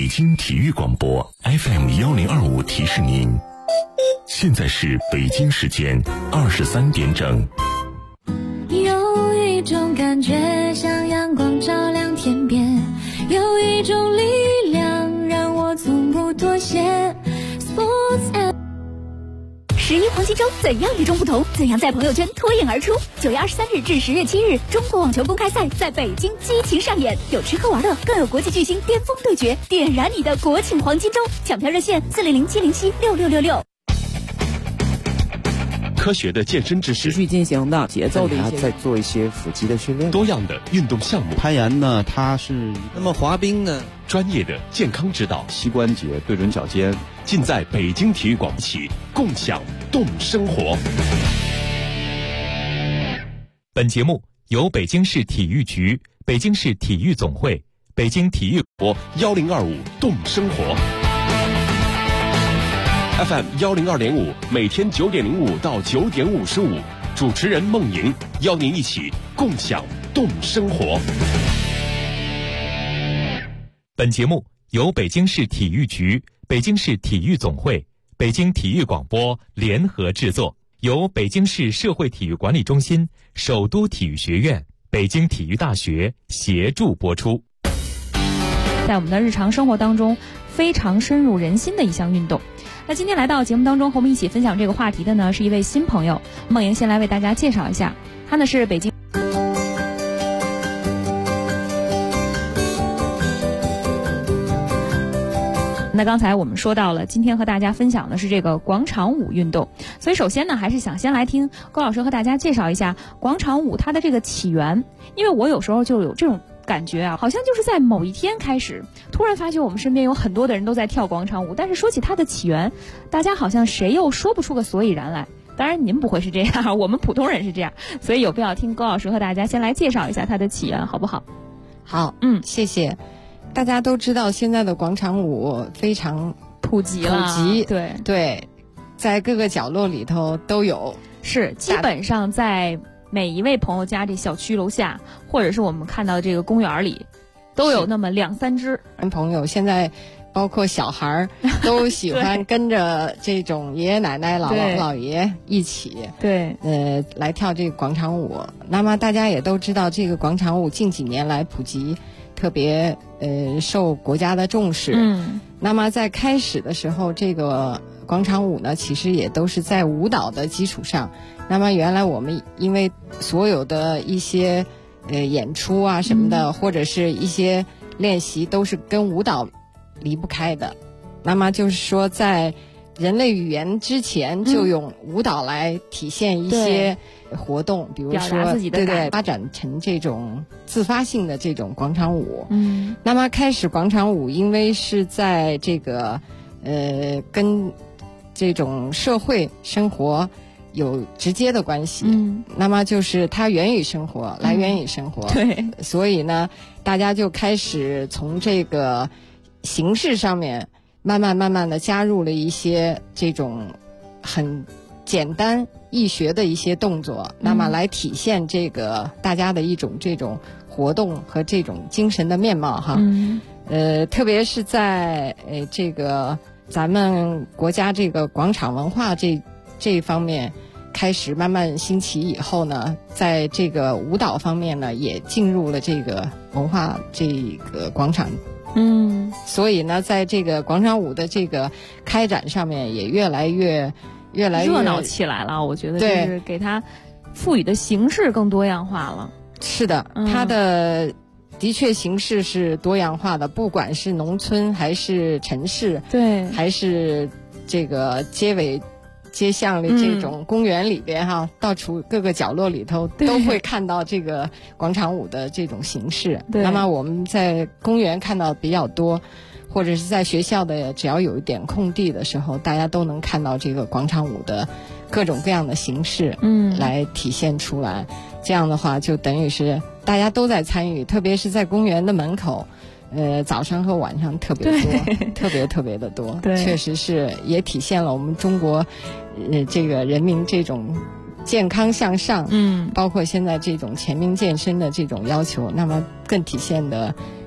北京体育广播 FM1025提示您，现在是北京时间23点整。 有一种感觉像阳光照亮天边，有一种力量让我从不妥协。 11黄金周怎样与众不同？怎样在朋友圈脱颖而出？9月23日至10月7日，中国网球公开赛在北京激情上演，有吃喝玩乐，更有国际巨星巅峰对决，点燃你的国庆黄金周！抢票热线400-707-6666。 科学的健身知识， 持续进行的节奏的一些， 在做一些腹肌的训练， 多样的运动项目。 攀岩呢，它是那么滑冰呢， 专业的健康指导， 膝关节对准脚尖， 尽在北京体育广播起，共享动生活。本节目由北京市体育局、北京市体育总会、北京体育播1025动生活。FM 102.5，每天9点05到9点55，主持人孟莹邀您一起共享动生活。本节目由北京市体育局、北京市体育总会、北京体育广播联合制作，由北京市社会体育管理中心、首都体育学院、北京体育大学协助播出。 在我们的日常生活当中，非常深入人心的一项运动。那今天来到节目当中和我们一起分享这个话题的呢，是一位新朋友，孟莹先来为大家介绍一下，他呢是北京。那刚才我们说到了，今天和大家分享的是这个广场舞运动，所以首先呢，还是想先来听高老师和大家介绍一下广场舞它的这个起源，因为我有时候就有这种感觉啊，好像就是在某一天开始，突然发觉我们身边有很多的人都在跳广场舞，但是说起它的起源，大家好像谁又说不出个所以然来。当然您不会是这样，我们普通人是这样，所以有必要听高老师和大家先来介绍一下它的起源，好不好？ 好，谢谢。大家都知道现在的广场舞非常普及了，对，在各个角落里头都有，是基本上在每一位朋友家这小区楼下，或者是我们看到这个公园里，都有那么2-3只。 朋友现在包括小孩都喜欢跟着这种爷爷奶奶、姥姥姥爷一起，来跳这个广场舞。那么大家也都知道，这个广场舞近几年来普及，特别受国家的重视。那么在开始的时候，这个广场舞呢，其实也都是在舞蹈的基础上。那么原来我们因为所有的一些演出啊什么的，或者是一些练习都是跟舞蹈离不开的。那么就是说，在人类语言之前就用舞蹈来体现一些活动，比如说对发展成这种自发性的这种广场舞。那么开始广场舞因为是在这个跟这种社会生活有直接的关系，那么就是它源于生活，来源于生活，所以呢，大家就开始从这个形式上面慢慢的加入了一些这种很简单易学的一些动作，那么来体现这个大家的一种这种活动和这种精神的面貌哈。特别是在这个咱们国家这个广场文化这一方面开始慢慢兴起以后呢，在这个舞蹈方面呢也进入了这个文化这个广场。所以呢，在这个广场舞的这个开展上面也越来越热闹起来了。我觉得就是给它赋予的形式更多样化了。是的， 它的确形式是多样化的，不管是农村还是城市，还是这个街巷里这种公园里边哈，到处各个角落里头都会看到这个广场舞的这种形式。那么我们在公园看到比较多，或者是在学校的只要有一点空地的时候，大家都能看到这个广场舞的各种各样的形式来体现出来。这样的话就等于是大家都在参与，特别是在公园的门口，早上和晚上特别多，特别的多。确实是也体现了我们中国这个人民这种健康向上，包括现在这种全民健身的这种要求，那么更体现的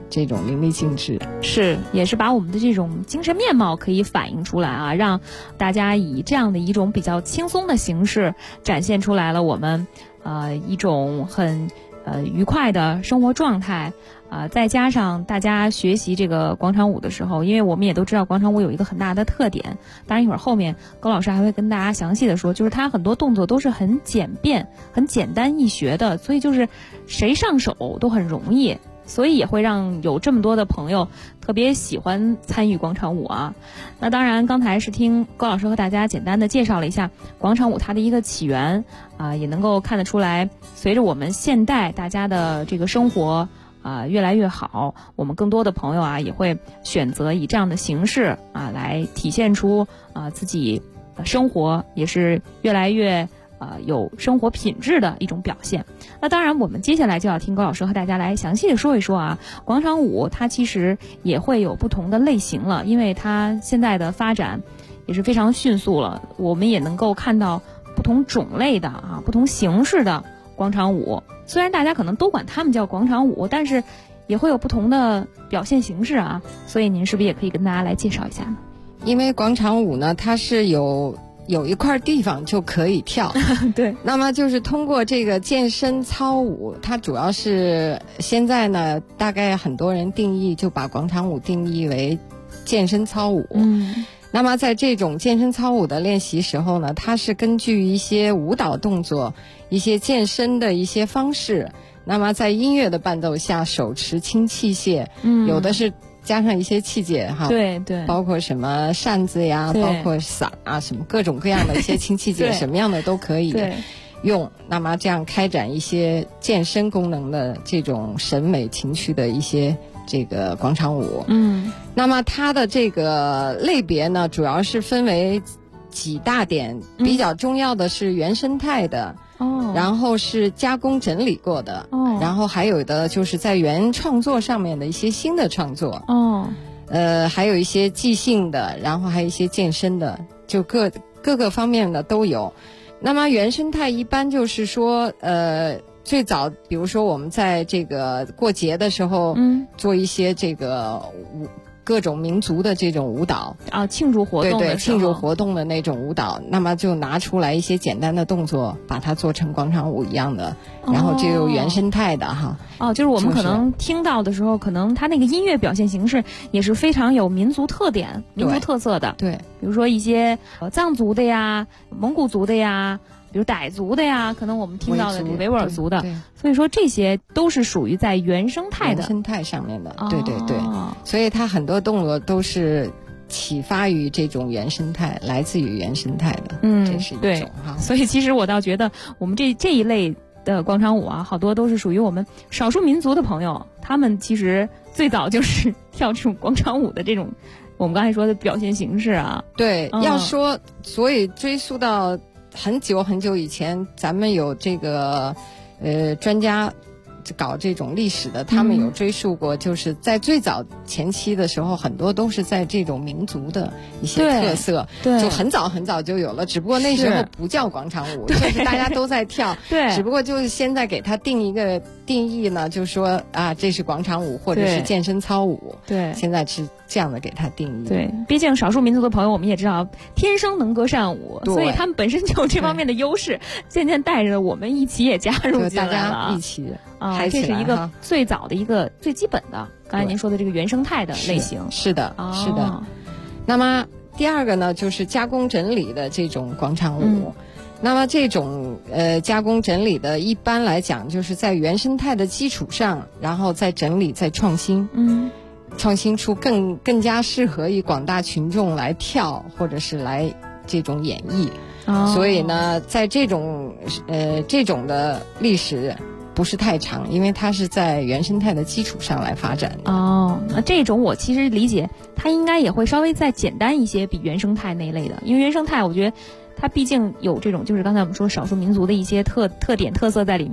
这种淋漓尽致， 是也是把我们的这种精神面貌可以反映出来啊，让大家以这样的一种比较轻松的形式展现出来了我们一种很愉快的生活状态再加上大家学习这个广场舞的时候，因为我们也都知道广场舞有一个很大的特点，当然一会儿后面高老师还会跟大家详细的说，就是它很多动作都是很简便、很简单易学的，所以就是谁上手都很容易。所以也会让有这么多的朋友特别喜欢参与广场舞啊。那当然刚才是听高老师和大家简单的介绍了一下广场舞它的一个起源也能够看得出来，随着我们现代大家的这个生活越来越好，我们更多的朋友也会选择以这样的形式来体现出自己生活也是越来越有生活品质的一种表现。那当然我们接下来就要听高老师和大家来详细的说一说广场舞它其实也会有不同的类型了，因为它现在的发展也是非常迅速了，我们也能够看到不同种类的不同形式的广场舞，虽然大家可能都管它们叫广场舞，但是也会有不同的表现形式所以您是不是也可以跟大家来介绍一下呢？ 因为广场舞呢它是有一块地方就可以跳对， 那么就是通过这个健身操舞，它主要是现在呢大概很多人定义就把广场舞定义为健身操舞那么在这种健身操舞的练习时候呢，它是根据一些舞蹈动作、一些健身的一些方式，那么在音乐的伴奏下手持轻器械有的是加上一些器械对对， 包括什么扇子呀，包括伞什么各种各样的一些轻器械什么样的都可以用，那么这样开展一些健身功能的这种审美情趣的一些这个广场舞那么它的这个类别呢主要是分为几大点比较重要的是原生态的然后是加工整理过的然后还有的就是在原创作上面的一些新的创作还有一些即兴的，然后还有一些健身的，就各个方面的都有。那么原生态一般就是说最早比如说我们在这个过节的时候做一些这个各种民族的这种舞蹈庆祝活动的时候， 对庆祝活动的那种舞蹈，那么就拿出来一些简单的动作，把它做成广场舞一样的，然后就有原生态的就是我们可能听到的时候，可能它那个音乐表现形式也是非常有民族特点、民族特色的。 对， 比如说一些藏族的呀、蒙古族的呀。比如傣族的呀，可能我们听到的维吾尔族的，所以说这些都是属于在原生态上面的，对对对，所以它很多动作都是启发于这种原生态，来自于原生态的，这是一种所以其实我倒觉得我们这一类的广场舞好多都是属于我们少数民族的朋友，他们其实最早就是跳这种广场舞的这种我们刚才说的表现形式对，要说所以追溯到很久很久以前，咱们有这个专家搞这种历史的，他们有追溯过，就是在最早前期的时候，很多都是在这种民族的一些特色，就很早很早就有了，只不过那时候不叫广场舞，就是大家都在跳，只不过就是现在给它定一个定义呢，就是说这是广场舞或者是健身操舞， 对， 现在是这样的给它定义。 对，毕竟少数民族的朋友我们也知道天生能歌善舞，所以他们本身就有这方面的优势，渐渐带着我们一起也加入进来了， 大家一起这是一个最早的一个最基本的刚才您说的这个原生态的类型。 是的是的。那么第二个呢就是加工整理的这种广场舞那么这种加工整理的一般来讲就是在原生态的基础上，然后再整理再创新创新出更加适合于广大群众来跳或者是来这种演绎所以呢在这种的历史不是太长，因为它是在原生态的基础上来发展的这种我其实理解它应该也会稍微再简单一些，比原生态那一类的，因为原生态我觉得它毕竟有这种就是刚才我们说少数民族的一些特点特色在里面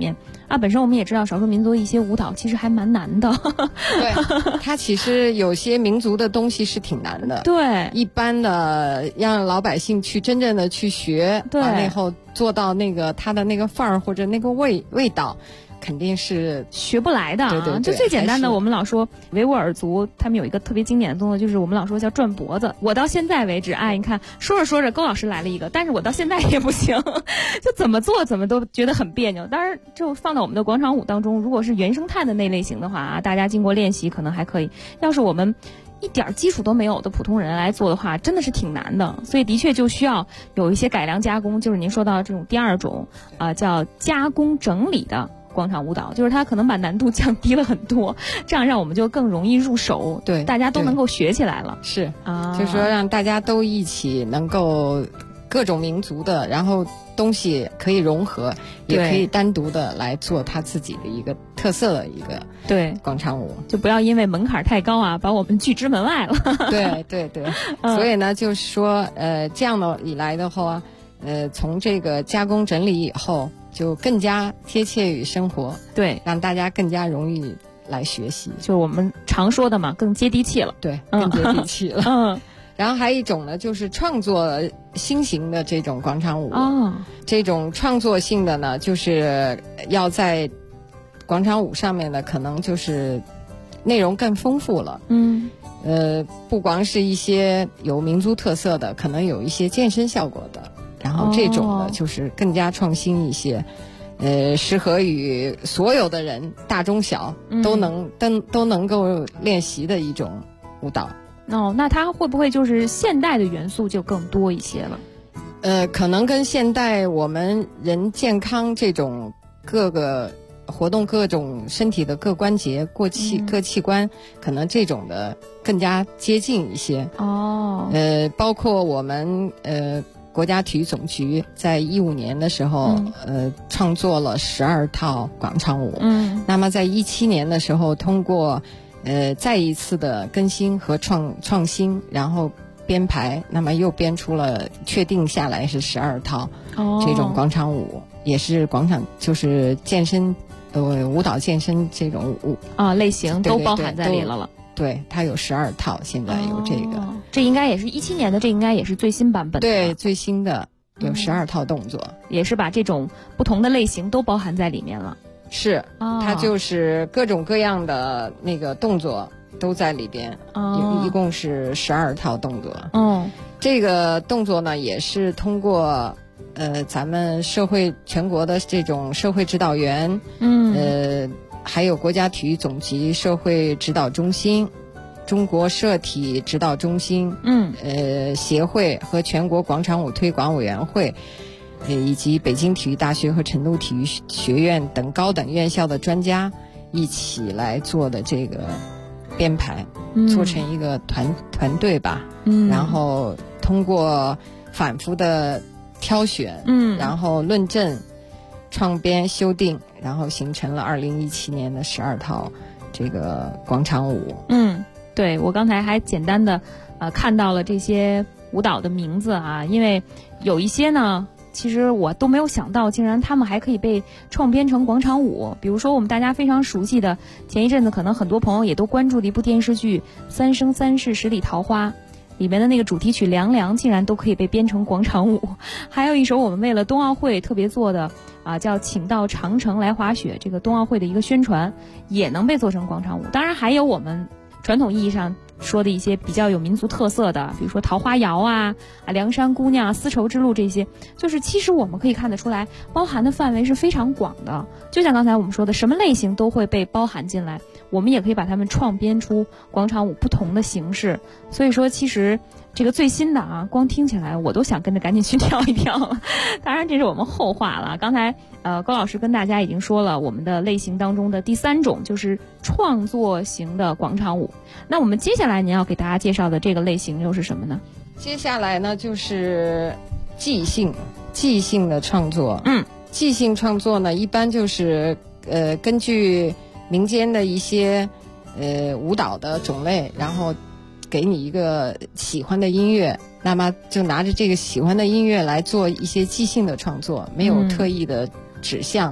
本身我们也知道少数民族一些舞蹈其实还蛮难的。 对，它其实有些民族的东西是挺难的。 对， 一般的让老百姓去真正的去学，完了以后做到那个他的那个范儿或者那个味道，肯定是学不来的啊。 对， 就最简单的，我们老说维吾尔族他们有一个特别经典的动作，就是我们老说叫转脖子。我到现在为止，你看说着说着，高老师来了一个，但是我到现在也不行，就怎么做怎么都觉得很别扭。当然，就放到我们的广场舞当中，如果是原生态的那类型的话大家经过练习可能还可以。要是我们一点基础都没有的普通人来做的话，真的是挺难的。所以的确就需要有一些改良加工，就是您说到这种第二种叫加工整理的广场舞蹈，就是它可能把难度降低了很多，这样让我们就更容易入手， 对， 大家都能够学起来了。 是就是说让大家都一起能够各种民族的，然后东西可以融合，也可以单独的来做他自己的一个特色的一个广场舞， 就不要因为门槛太高把我们拒之门外了。 对，所以呢，就是说这样的以来的话，从这个加工整理以后，就更加贴切于生活， 对， 让大家更加容易来学习， 就是我们常说的嘛，更接地气了。 对，更接地气了。然后还有一种呢，就是创作新型的这种广场舞。这种创作性的呢，就是要在广场舞上面呢，可能就是内容更丰富了。不光是一些有民族特色的，可能有一些健身效果的。然后这种呢，就是更加创新一些，适合于所有的人，大中小都能够练习的一种舞蹈。 那它会不会就是现代的元素就更多一些了？ 可能跟现代我们人健康这种各个活动各种身体的各关节各器官，可能这种的更加接近一些。包括我们国家体育总局在2015年的时候，创作了12套广场舞。那么在2017年的时候，通过再一次的更新和创新，然后编排，那么又编出了确定下来是12套这种广场舞，也是广场就是健身舞蹈健身这种舞类型都包含在里了。 对，它有12套，现在有这个。 这应该也是2017年的，这应该也是最新版本的。 对，最新的有12套动作， 也是把这种不同的类型都包含在里面了。 是，它就是各种各样的那个动作都在里边，一共是12套动作。这个动作呢，也是通过咱们全国的这种社会指导员，还有国家体育总局社会指导中心、中国社体指导中心，协会和全国广场舞推广委员会。以及北京体育大学和成都体育学院等高等院校的专家一起来做的这个编排，做成一个团队吧。然后通过反复的挑选，然后论证、创编、修订，然后形成了2017年的12套这个广场舞。 对，我刚才还简单的看到了这些舞蹈的名字因为有一些呢。其实我都没有想到，竟然他们还可以被创编成广场舞。比如说我们大家非常熟悉的，前一阵子可能很多朋友也都关注的一部电视剧《三生三世十里桃花》里面的那个主题曲《凉凉》，竟然都可以被编成广场舞。还有一首我们为了冬奥会特别做的叫《请到长城来滑雪》，这个冬奥会的一个宣传也能被做成广场舞。当然还有我们传统意义上说的一些比较有民族特色的，比如说桃花谣梁山姑娘、丝绸之路，这些就是其实我们可以看得出来，包含的范围是非常广的。就像刚才我们说的，什么类型都会被包含进来，我们也可以把它们创编出广场舞不同的形式。所以说其实这个最新的光听起来我都想跟着赶紧去跳一跳了。当然这是我们后话了。刚才高老师跟大家已经说了我们的类型当中的第3种，就是创作型的广场舞。那我们接下来您要给大家介绍的这个类型又是什么呢？ 接下来呢就是即兴的创作。即兴创作呢，一般就是根据民间的一些舞蹈的种类，然后给你一个喜欢的音乐，那么就拿着这个喜欢的音乐来做一些即兴的创作，没有特意的指向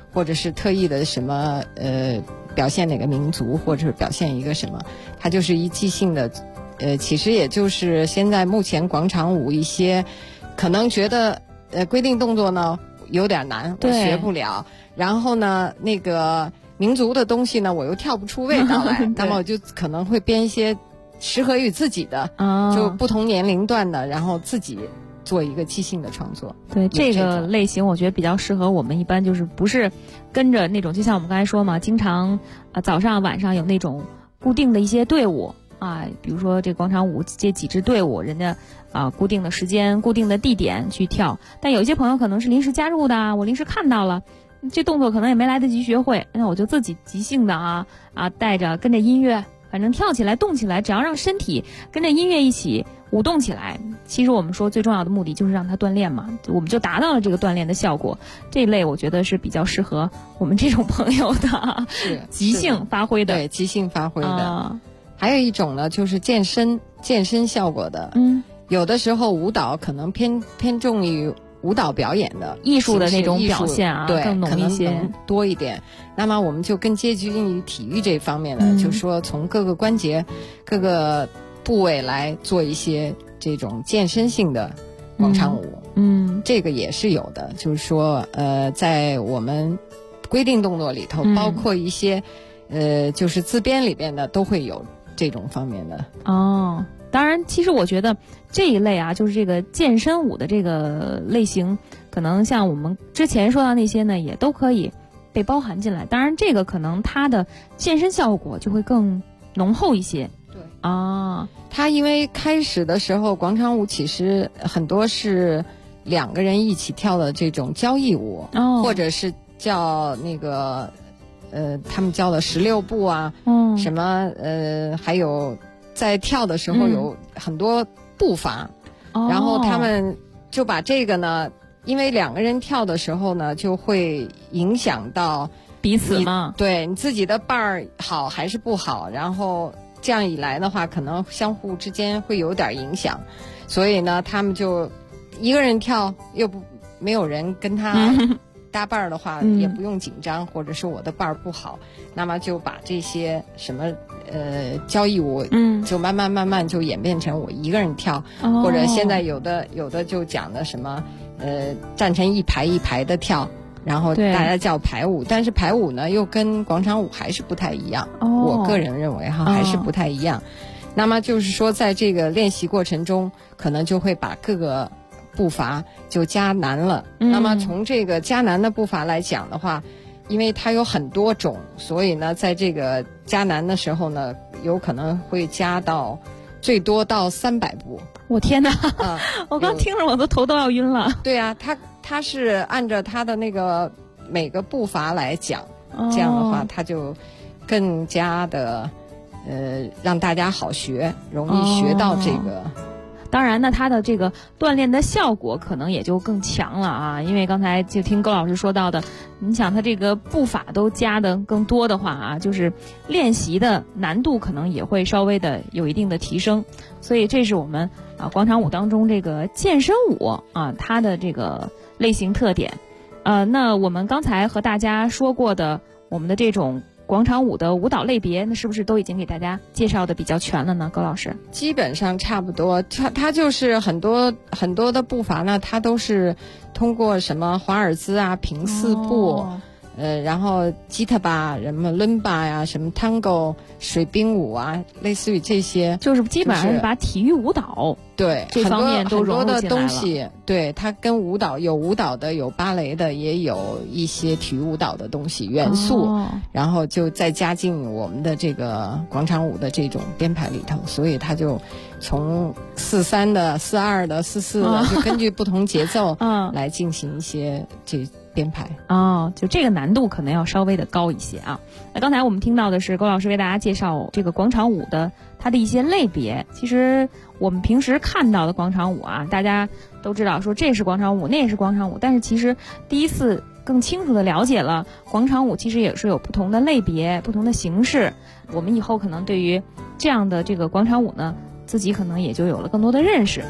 或者是特意的什么表现哪个民族，或者是表现一个什么，它就是一即兴的。其实也就是现在目前广场舞一些可能觉得规定动作呢有点难，我学不了，然后呢那个民族的东西呢我又跳不出味道来那么我就可能会编一些适合于自己的就不同年龄段的，然后自己做一个即兴的创作。 对，这个类型我觉得比较适合我们一般就是不是跟着那种，就像我们刚才说嘛，经常早上晚上有那种固定的一些队伍啊，比如说这广场舞这几支队伍，人家固定的时间、固定的地点去跳。但有些朋友可能是临时加入的，我临时看到了，这动作可能也没来得及学会，那我就自己即兴的带着跟着音乐，反正跳起来、动起来，只要让身体跟着音乐一起舞动起来。其实我们说最重要的目的就是让它锻炼嘛，我们就达到了这个锻炼的效果。这一类我觉得是比较适合我们这种朋友的，是即兴发挥的。 对，即兴发挥的。还有一种呢，就是健身效果的。有的时候舞蹈可能偏重于舞蹈表演的艺术的那种表现对， 更浓一些， 可能多一点。那么我们就更接近于体育这方面的，就是说从各个关节、各个部位来做一些这种健身性的广场舞。这个也是有的，就是说在我们规定动作里头，包括一些就是自编里边的都会有这种方面的。 当然其实我觉得这一类就是这个健身舞的这个类型，可能像我们之前说到那些呢也都可以被包含进来。当然这个可能它的健身效果就会更浓厚一些。 对它因为开始的时候广场舞其实很多是2个人一起跳的这种交谊舞，或者是叫那个他们叫的16步什么还有在跳的时候有很多步伐，然后他们就把这个呢，因为2个人跳的时候呢，就会影响到彼此嘛， 对你自己的伴儿好还是不好，然后这样一来的话，可能相互之间会有点影响，所以呢，他们就一个人跳又没有人跟他搭伴儿的话，也不用紧张，或者是我的伴儿不好，那么就把这些什么交谊舞，就慢慢就演变成我一个人跳，或者现在有的就讲的什么站成一排一排的跳，然后大家叫排舞，但是排舞呢又跟广场舞还是不太一样，我个人认为还是不太一样。那么就是说，在这个练习过程中，可能就会把各个步伐就加难了。那么从这个加难的步伐来讲的话，因为它有很多种，所以呢，在这个加难的时候呢，有可能会加到最多到300步。 我天哪！我刚听着我的头都要晕了。 对啊，它是按照它的那个每个步伐来讲，这样的话它就更加的让大家好学，容易学到这个。 当然呢，它的这个锻炼的效果可能也就更强了因为刚才就听高老师说到的，你想他这个步伐都加的更多的话就是练习的难度可能也会稍微的有一定的提升。所以这是我们广场舞当中这个健身舞它的这个类型特点。那我们刚才和大家说过的我们的这种广场舞的舞蹈类别，那是不是都已经给大家介绍的比较全了呢？高老师， 基本上差不多。它就是很多的步伐呢，它都是通过什么华尔兹平4步，然后吉他吧、什么伦巴呀、什么 tango 水兵舞类似于这些， 就是基本上是把体育舞蹈对这方面都融入进来了。 很多的东西，对，它跟舞蹈有舞蹈的，有芭蕾的，也有一些体育舞蹈的东西元素，然后就再加进我们的这个广场舞的这种编排里头，所以它就从4/3的、4/2的、4/4的，就根据不同节奏来进行一些这编排。 就这个难度可能要稍微的高一些那刚才我们听到的是高老师为大家介绍这个广场舞的它的一些类别。其实我们平时看到的广场舞大家都知道说这是广场舞，那也是广场舞，但是其实第一次更清楚的了解了广场舞其实也是有不同的类别、不同的形式。我们以后可能对于这样的这个广场舞呢，自己可能也就有了更多的认识。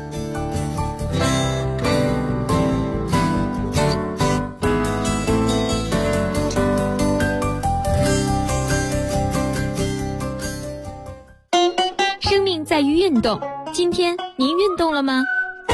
运动。今天您运动了吗？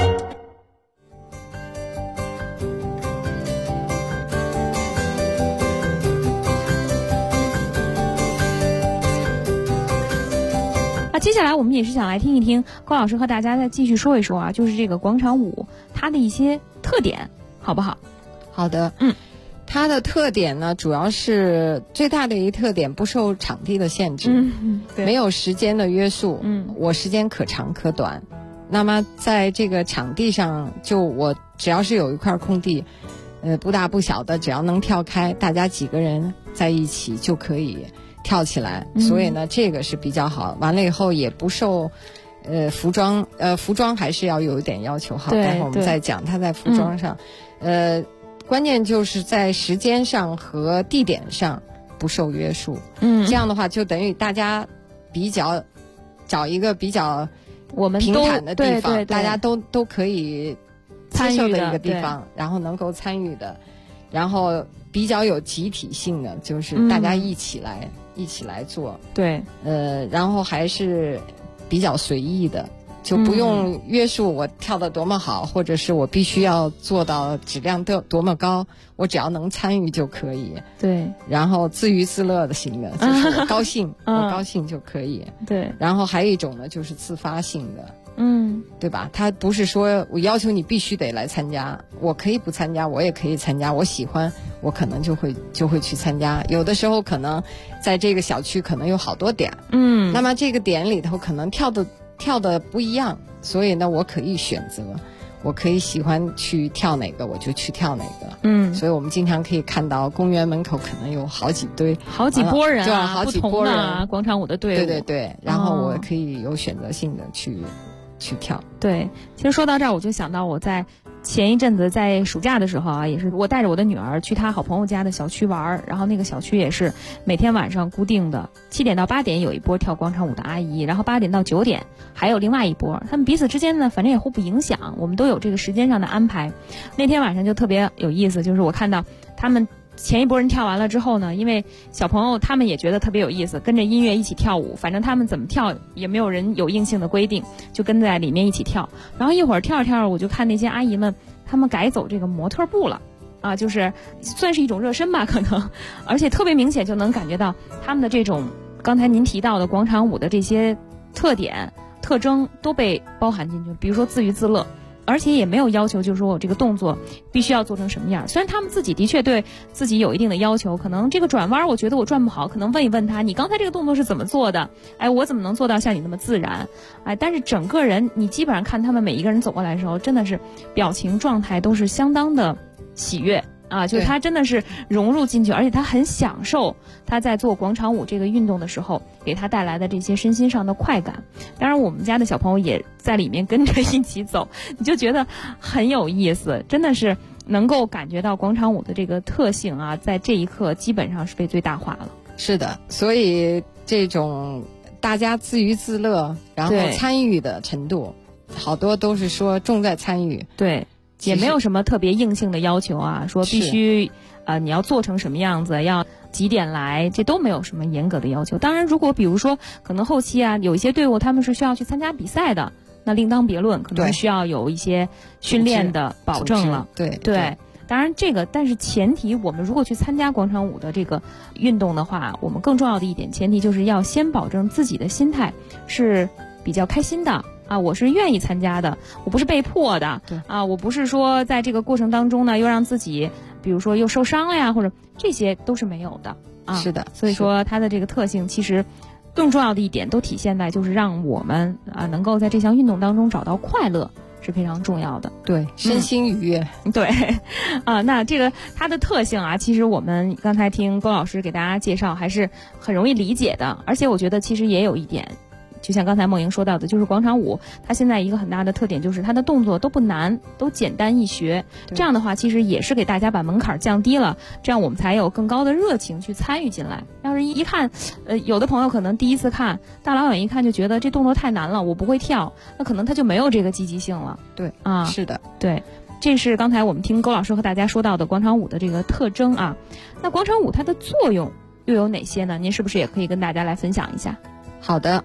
接下来我们也是想来听一听高老师和大家再继续说一说啊，就是这个广场舞它的一些特点，好不好？ 好的，它的特点呢，主要是最大的一个特点，不受场地的限制，没有时间的约束，我时间可长可短。那么在这个场地上，就我只要是有一块空地，不大不小的，只要能跳开，大家几个人在一起就可以跳起来，所以呢，这个是比较好。完了以后也不受，服装还是要有一点要求。好，待会儿我们再讲它在服装上，关键就是在时间上和地点上不受约束。这样的话就等于大家比较找一个比较我们平坦的地方， 对大家都可以接受的一个地方，然后能够参与的，然后比较有集体性的，就是大家一起来做， 对， 然后还是比较随意的，就不用约束我跳得多么好，或者是我必须要做到质量多么高，我只要能参与就可以。 对， 然后自娱自乐的型的，就是我高兴，我高兴就可以。 对， 然后还有一种呢，就是自发性的。对吧？他不是说我要求你必须得来参加，我可以不参加，我也可以参加，我喜欢，我可能就会去参加。有的时候可能在这个小区可能有好多点，那么这个点里头可能跳的不一样，所以呢，我可以选择，我可以喜欢去跳哪个我就去跳哪个。所以我们经常可以看到公园门口可能有好几波人啊， 好几波人广场舞的队伍， 对，然后我可以有选择性的去跳。 对，其实说到这儿，我就想到我在前一阵子在暑假的时候啊，也是我带着我的女儿去她好朋友家的小区玩，然后那个小区也是每天晚上固定的7点到8点有一波跳广场舞的阿姨，然后8点到9点还有另外一波，他们彼此之间呢，反正也互不影响，我们都有这个时间上的安排。那天晚上就特别有意思，就是我看到他们前一波人跳完了之后呢，因为小朋友他们也觉得特别有意思，跟着音乐一起跳舞，反正他们怎么跳也没有人有硬性的规定，就跟在里面一起跳。然后一会儿跳着跳着，我就看那些阿姨们他们改走这个模特步了啊，就是算是一种热身吧可能，而且特别明显就能感觉到他们的这种刚才您提到的广场舞的这些特点特征都被包含进去，比如说自娱自乐，而且也没有要求就是说我这个动作必须要做成什么样。虽然他们自己的确对自己有一定的要求，可能这个转弯我觉得我转不好，可能问一问他，你刚才这个动作是怎么做的，我怎么能做到像你那么自然，但是整个人你基本上看他们每一个人走过来的时候，真的是表情状态都是相当的喜悦啊，就是他真的是融入进去，而且他很享受他在做广场舞这个运动的时候给他带来的这些身心上的快感。当然我们家的小朋友也在里面跟着一起走，你就觉得很有意思，真的是能够感觉到广场舞的这个特性啊，在这一刻基本上是被最大化了。 是的，所以这种大家自娱自乐然后参与的程度，好多都是说重在参与。 对，也没有什么特别硬性的要求啊，说必须你要做成什么样子，要几点来，这都没有什么严格的要求。当然如果比如说可能后期啊有一些队伍他们是需要去参加比赛的，那另当别论，可能需要有一些训练的保证了。对，当然这个但是前提我们如果去参加广场舞的这个运动的话，我们更重要的一点前提就是要先保证自己的心态是比较开心的啊，我是愿意参加的，我不是被迫的啊，我不是说在这个过程当中呢又让自己比如说又受伤了呀，或者这些都是没有的啊。 是的， 所以说它的这个特性其实更重要的一点都体现在就是让我们能够在这项运动当中找到快乐是非常重要的。 对，身心愉悦。 对那这个它的特性啊，其实我们刚才听郭老师给大家介绍还是很容易理解的，而且我觉得其实也有一点就像刚才梦莹说到的，就是广场舞它现在一个很大的特点就是它的动作都不难，都简单易学，这样的话其实也是给大家把门槛降低了，这样我们才有更高的热情去参与进来。要是一看有的朋友可能第一次看，大老远一看就觉得这动作太难了，我不会跳，那可能他就没有这个积极性了。 对啊， 是的， 对，这是刚才我们听勾老师和大家说到的广场舞的这个特征啊。那广场舞它的作用又有哪些呢？您是不是也可以跟大家来分享一下？ 好的，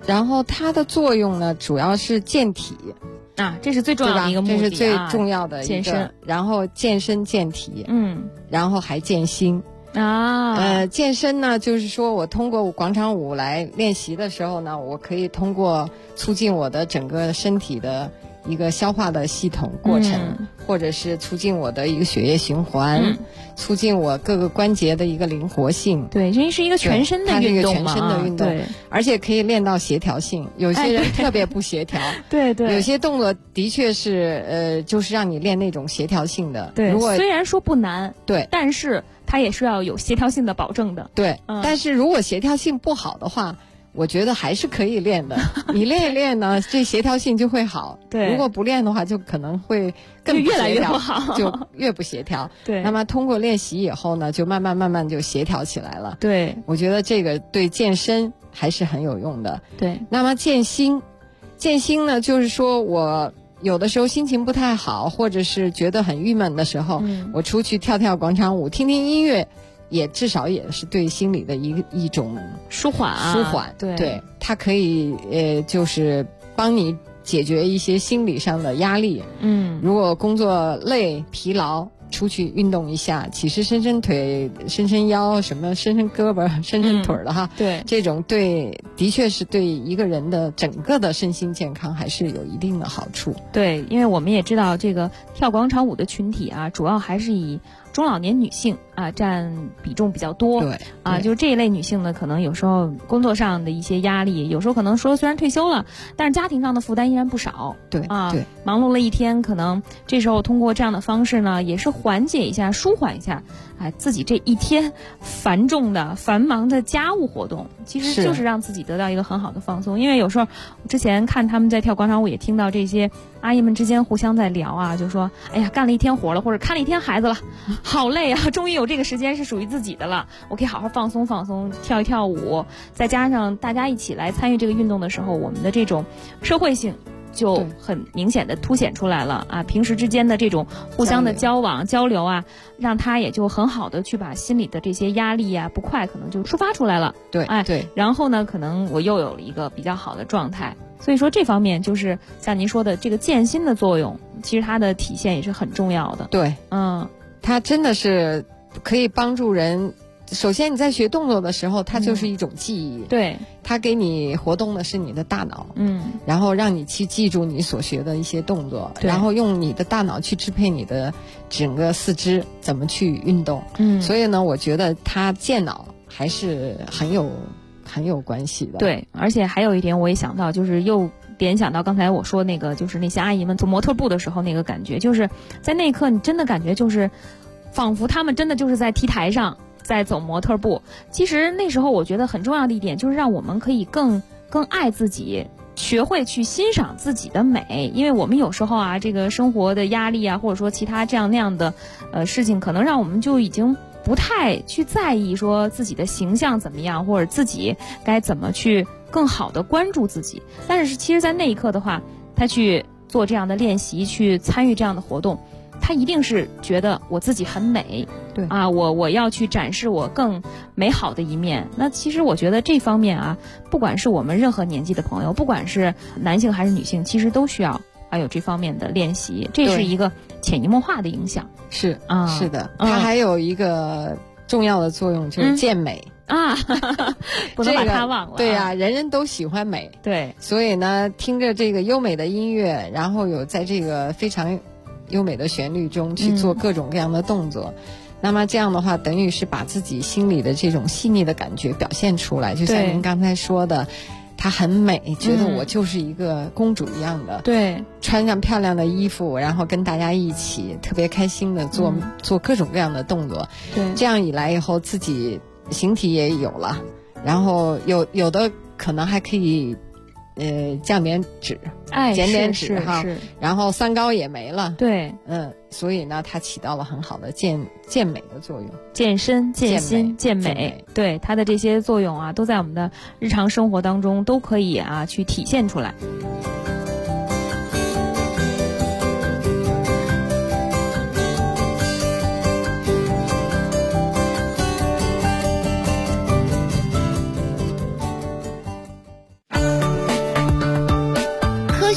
然后它的作用呢，主要是健体啊，这是最重要的一个目的， 这是最重要的一个健身。 然后健身健体，然后还健心啊。 健身呢，就是说我通过广场舞来练习的时候呢，我可以通过促进我的整个身体的一个消化的系统过程，或者是促进我的一个血液循环，促进我各个关节的一个灵活性。 对，这是一个全身的运动嘛， 它是一个全身的运动，对，而且可以练到协调性。有些人特别不协调， 对对， 有些动作的确是就是让你练那种协调性的。 对，虽然说不难， 对， 但是它也是要有协调性的保证的。 对，但是如果协调性不好的话，我觉得还是可以练的。你练一练呢，这协调性就会好。 对， 如果不练的话，就可能会更越来越不好， 就越不协调。 对， 那么通过练习以后呢，就慢慢就协调起来了。 对， 我觉得这个对健身还是很有用的。 对， 那么健心呢，就是说我有的时候心情不太好，或者是觉得很郁闷的时候，我出去跳跳广场舞，听听音乐。也至少也是对心理的一种舒缓。 对，它可以就是帮你解决一些心理上的压力。如果工作累疲劳，出去运动一下，其实伸伸腿、伸伸腰，什么伸伸胳膊、伸伸腿的哈。 对， 这种的确是对一个人的整个的身心健康还是有一定的好处。 对，因为我们也知道这个跳广场舞的群体啊，主要还是以中老年女性啊占比重比较多。 对啊，就是这一类女性呢，可能有时候工作上的一些压力，有时候可能说虽然退休了，但是家庭上的负担依然不少。 对啊， 对， 忙碌了一天，可能这时候通过这样的方式呢，也是缓解一下、舒缓一下，自己这一天繁重的、繁忙的家务活动，其实就是让自己得到一个很好的放松。因为有时候之前看他们在跳广场舞，也听到这些阿姨们之间互相在聊啊，就说：“哎呀，干了一天活了，或者看了一天孩子了，好累啊！终于有这个时间是属于自己的了，我可以好好放松放松，跳一跳舞。再加上大家一起来参与这个运动的时候，我们的这种社会性就很明显的凸显出来了啊！平时之间的这种互相的交往交流啊，让他也就很好的去把心里的这些压力啊、不快可能就抒发出来了。 对，对。 然后呢，可能我又有了一个比较好的状态。所以说这方面就是像您说的这个健心的作用，其实它的体现也是很重要的。 对，它真的是可以帮助人。首先你在学动作的时候，它就是一种记忆。 对， 它给你活动的是你的大脑。然后让你去记住你所学的一些动作，然后用你的大脑去支配你的整个四肢怎么去运动。所以呢，我觉得它健脑还是很有关系的。 对，而且还有一点我也想到，就是又联想到刚才我说那个，就是那些阿姨们做模特步的时候那个感觉，就是在那一刻你真的感觉就是仿佛他们真的就是在 T 台上在走模特步。其实那时候我觉得很重要的一点就是让我们可以更爱自己，学会去欣赏自己的美。因为我们有时候啊，这个生活的压力啊，或者说其他这样那样的事情，可能让我们就已经不太去在意说自己的形象怎么样，或者自己该怎么去更好的关注自己。但是其实在那一刻的话，他去做这样的练习，去参与这样的活动，他一定是觉得我自己很美。 对啊，我要去展示我更美好的一面。那其实我觉得这方面啊，不管是我们任何年纪的朋友，不管是男性还是女性，其实都需要有这方面的练习。这是一个潜移默化的影响。 是啊，是的，它还有一个重要的作用就是健美。 不能把它忘了。 对呀，人人都喜欢美。 对， 所以呢，听着这个优美的音乐，然后有在这个非常优美的旋律中去做各种各样的动作，那么这样的话等于是把自己心里的这种细腻的感觉表现出来。就像您刚才说的，她很美，觉得我就是一个公主一样的。 对， 穿上漂亮的衣服，然后跟大家一起特别开心的做各种各样的动作。 对， 这样一来以后，自己形体也有了，然后有的可能还可以降点脂，减点脂哈，然后三高也没了。 对， 所以呢，它起到了很好的健美的作用， 健身、健心、健美。对，它的这些作用啊，都在我们的日常生活当中都可以去体现出来。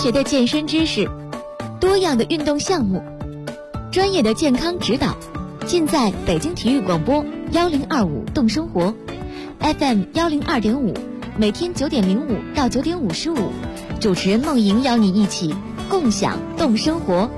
学的健身知识，多样的运动项目，专业的健康指导，尽在北京体育广播1025动生活 FM 102.5，每天9点05到9点55，主持人梦莹邀你一起共享动生活。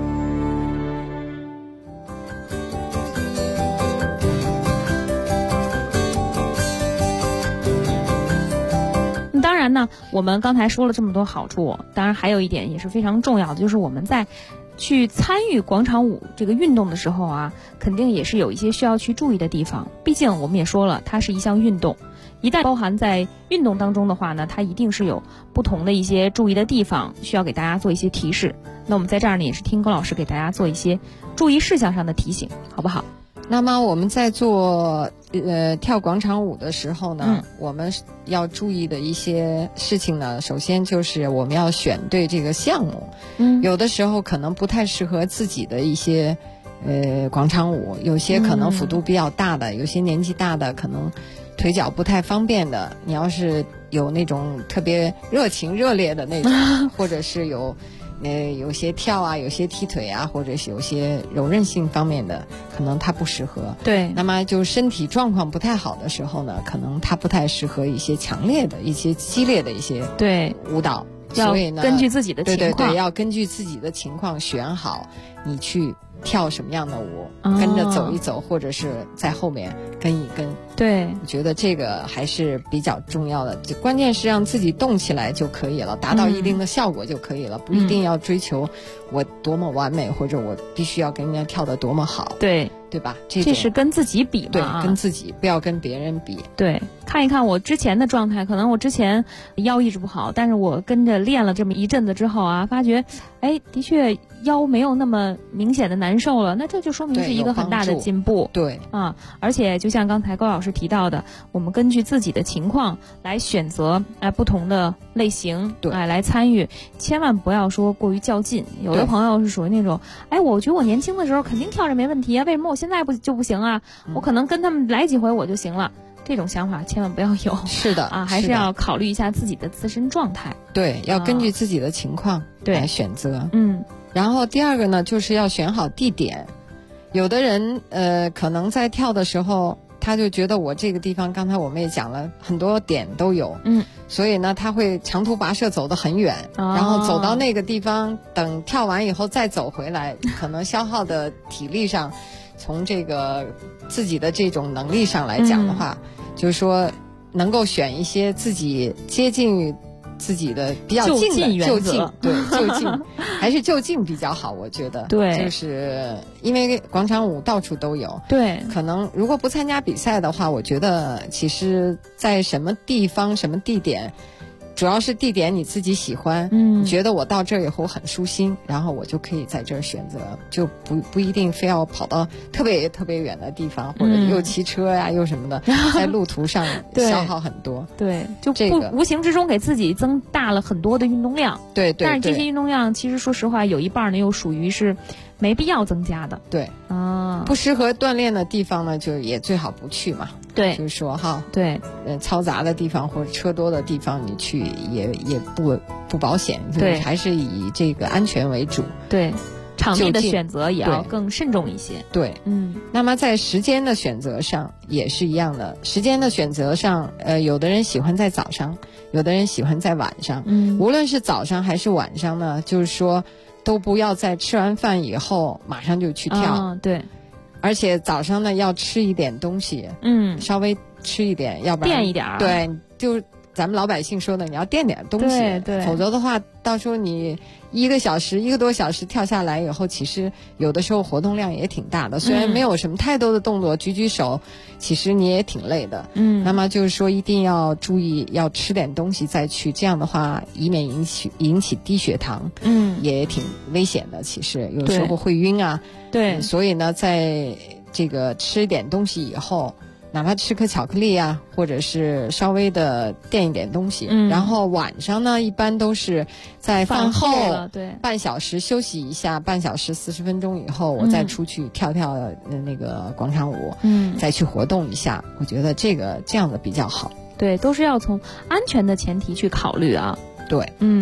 当然呢，我们刚才说了这么多好处，当然还有一点也是非常重要的，就是我们在去参与广场舞这个运动的时候啊，肯定也是有一些需要去注意的地方。毕竟我们也说了，它是一项运动，一旦包含在运动当中的话呢，它一定是有不同的一些注意的地方，需要给大家做一些提示。那我们在这儿呢，也是听高老师给大家做一些注意事项上的提醒，好不好？ 那么我们在做跳广场舞的时候呢，我们要注意的一些事情呢，首先就是我们要选对这个项目。有的时候可能不太适合自己的一些广场舞，有些可能幅度比较大的，有些年纪大的可能腿脚不太方便的，你要是有那种特别热情热烈的那种或者是有些跳啊，有些踢腿啊，或者是有些柔韧性方面的，可能它不适合。 对， 那么就身体状况不太好的时候呢，可能它不太适合一些强烈的、一些激烈的一些舞蹈。所以呢， 根据自己的情况， 对，要根据自己的情况选好你去跳什么样的舞，跟着走一走，或者是在后面跟一跟。 对， 我觉得这个还是比较重要的，关键是让自己动起来就可以了，达到一定的效果就可以了，不一定要追求我多么完美，或者我必须要跟人家跳得多么好。对吧？这是跟自己比嘛？ 对，跟自己，不要跟别人比。 对，看一看我之前的状态，可能我之前腰一直不好，但是我跟着练了这么一阵子之后啊，发觉，的确腰没有那么明显的难受了，那这就说明是一个很大的进步。 对啊，而且就像刚才高老师提到的，我们根据自己的情况来选择不同的类型，来参与，千万不要说过于较劲。有的朋友是属于那种，我觉得我年轻的时候肯定跳着没问题啊，为什么我现在就不行啊？我可能跟他们来几回我就行了。这种想法千万不要有。 是的啊，还是要考虑一下自己的自身状态。 对，要根据自己的情况来选择。然后第二个呢，就是要选好地点。有的人可能在跳的时候，他就觉得我这个地方，刚才我们也讲了很多点都有，所以呢他会长途跋涉走得很远，然后走到那个地方，等跳完以后再走回来，可能消耗的体力上，从这个自己的这种能力上来讲的话，就是说能够选一些自己接近于自己的比较近的就近，对，就近还是就近比较好，我觉得。 对， 就是因为广场舞到处都有。 对， 可能如果不参加比赛的话，我觉得其实在什么地方、什么地点，主要是地点你自己喜欢，你觉得我到这儿以后很舒心，然后我就可以在这儿选择，就不一定非要跑到特别特别远的地方，或者又骑车呀，又什么的，在路途上消耗很多。 对，就无形之中给自己增大了很多的运动量。 对， 但是这些运动量其实说实话有一半呢又属于是没必要增加的。 对啊，不适合锻炼的地方呢，就也最好不去嘛。 对， 就是说哈， 对， 嘈杂的地方或者车多的地方，你去也不保险。 对， 还是以这个安全为主。 对，场地的选择也要更慎重一些。 对，那么在时间的选择上也是一样的。时间的选择上，有的人喜欢在早上，有的人喜欢在晚上。无论是早上还是晚上呢，就是说都不要在吃完饭以后马上就去跳。 对。 而且早上呢要吃一点东西，稍微吃一点，要不然垫一点。 对，就咱们老百姓说的，你要垫点东西， 对， 否则的话，到时候你1个多小时跳下来以后，其实有的时候活动量也挺大的，虽然没有什么太多的动作，举手，其实你也挺累的。那么就是说一定要注意，要吃点东西再去，这样的话以免引起低血糖，也挺危险的。其实有时候会晕啊。 对， 所以呢，在这个吃一点东西以后，哪怕吃颗巧克力啊，或者是稍微的垫一点东西，然后晚上呢，一般都是在饭后半小时休息一下，半小时40分钟以后，我再出去跳那个广场舞，再去活动一下，我觉得这样的比较好。 对，都是要从安全的前提去考虑啊。 对，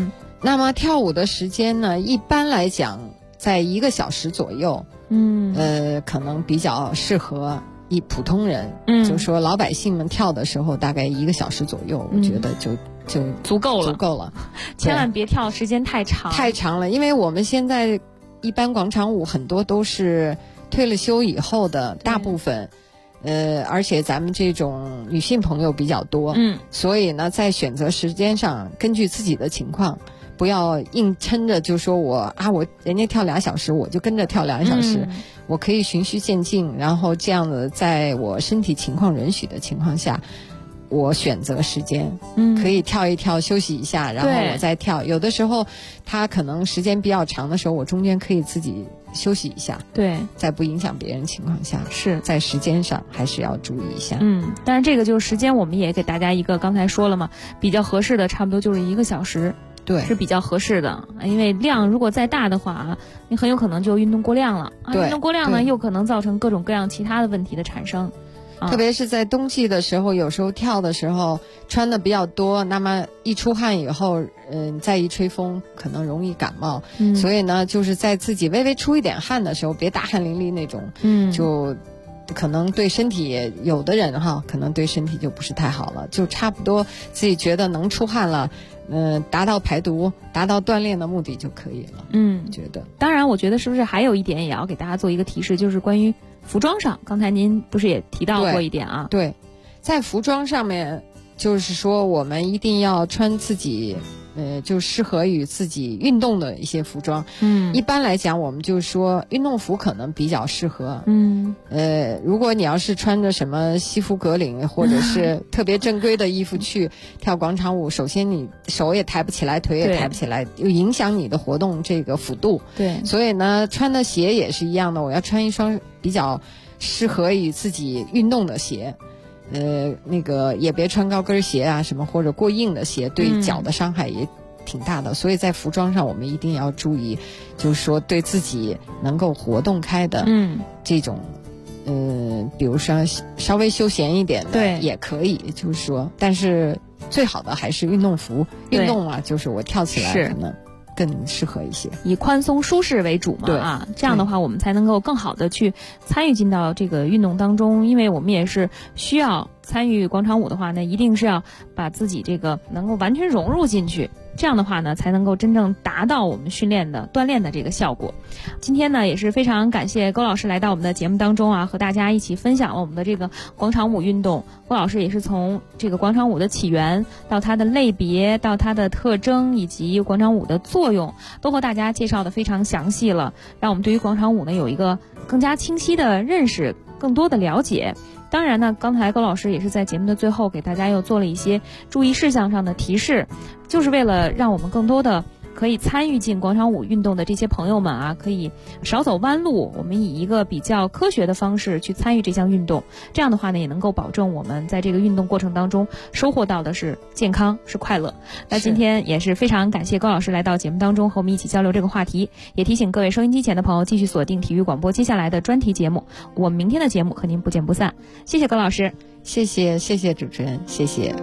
那么跳舞的时间呢，一般来讲在1个小时左右，可能比较适合普通人，就说老百姓们跳的时候，大概1个小时左右，我觉得就足够了， 千万别跳时间太长了，因为我们现在一般广场舞很多都是退了休以后的，大部分。而且咱们这种女性朋友比较多，所以呢，在选择时间上，根据自己的情况，不要硬撑着就说我人家跳2小时，我就跟着跳2小时，我可以循序渐进，然后这样的在我身体情况允许的情况下，我选择时间，可以跳一跳休息一下，然后我再跳。有的时候它可能时间比较长的时候，我中间可以自己休息一下， 对， 在不影响别人情况下， 是在时间上还是要注意一下。 但是这个就是时间，我们也给大家一个刚才说了嘛，比较合适的差不多就是1个小时， 对， 是比较合适的。因为量如果再大的话，你很有可能就运动过量了，运动过量呢，又可能造成各种各样其他的问题的产生。 特别是在冬季的时候，有时候跳的时候穿的比较多，那么一出汗以后，再一吹风，可能容易感冒。所以呢，就是在自己微微出一点汗的时候，别大汗淋漓那种，就可能对身体，有的人可能对身体就不是太好了，就差不多自己觉得能出汗了，达到排毒、达到锻炼的目的就可以了。觉得。 当然，我觉得是不是还有一点也要给大家做一个提示，就是关于服装上，刚才您不是也提到过一点啊？ 对，在服装上面，就是说我们一定要穿自己，就适合于自己运动的一些服装。一般来讲，我们就说运动服可能比较适合。如果你要是穿着什么西服革领或者是特别正规的衣服去跳广场舞，首先你手也抬不起来，腿也抬不起来，又影响你的活动这个幅度。 对， 所以呢，穿的鞋也是一样的，我要穿一双比较适合于自己运动的鞋。那个也别穿高跟鞋啊什么，或者过硬的鞋，对脚的伤害也挺大的。所以在服装上我们一定要注意，就是说对自己能够活动开的这种比如说稍微休闲一点的也可以，就是说，但是最好的还是运动服。运动啊，就是我跳起来可能更适合一些， 以宽松舒适为主嘛，这样的话我们才能够更好的去参与进到这个运动当中。因为我们也是需要参与广场舞的话呢，一定是要把自己这个能够完全融入进去，这样的话呢才能够真正达到我们训练的锻炼的这个效果。今天呢也是非常感谢高老师来到我们的节目当中啊，和大家一起分享了我们的这个广场舞运动。高老师也是从这个广场舞的起源到它的类别，到它的特征，以及广场舞的作用，都和大家介绍的非常详细了，让我们对于广场舞呢有一个更加清晰的认识，更多的了解。当然呢，刚才高老师也是在节目的最后给大家又做了一些注意事项上的提示，就是为了让我们更多的可以参与进广场舞运动的这些朋友们啊，可以少走弯路，我们以一个比较科学的方式去参与这项运动。这样的话呢，也能够保证我们在这个运动过程当中收获到的是健康，是快乐。那今天也是非常感谢高老师来到节目当中和我们一起交流这个话题，也提醒各位收音机前的朋友继续锁定体育广播接下来的专题节目，我们明天的节目和您不见不散。谢谢高老师。 谢谢主持人，谢谢。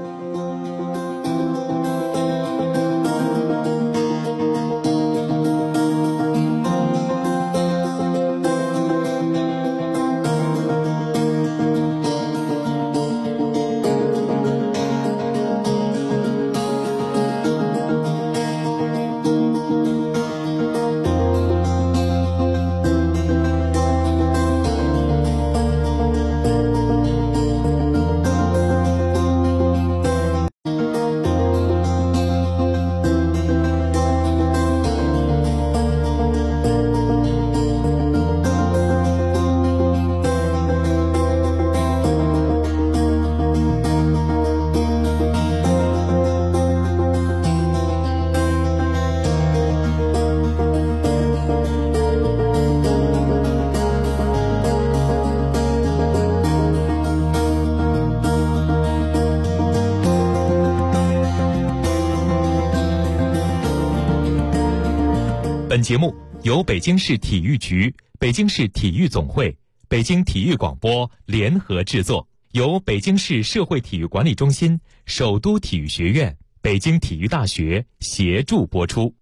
本节目由北京市体育局、北京市体育总会、北京体育广播联合制作，由北京市社会体育管理中心、首都体育学院北京体育大学协助播出。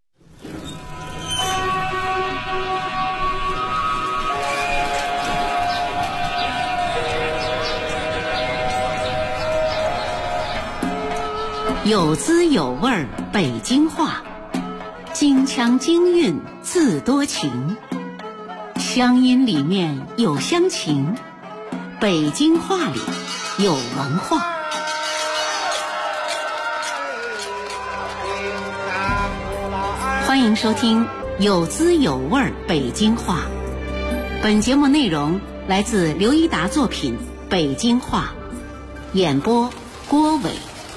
有滋有味儿北京话，京腔京韵自多情，乡音里面有乡情，北京话里有文化。欢迎收听有滋有味儿北京话。本节目内容来自刘一达作品《北京话》，演播郭伟。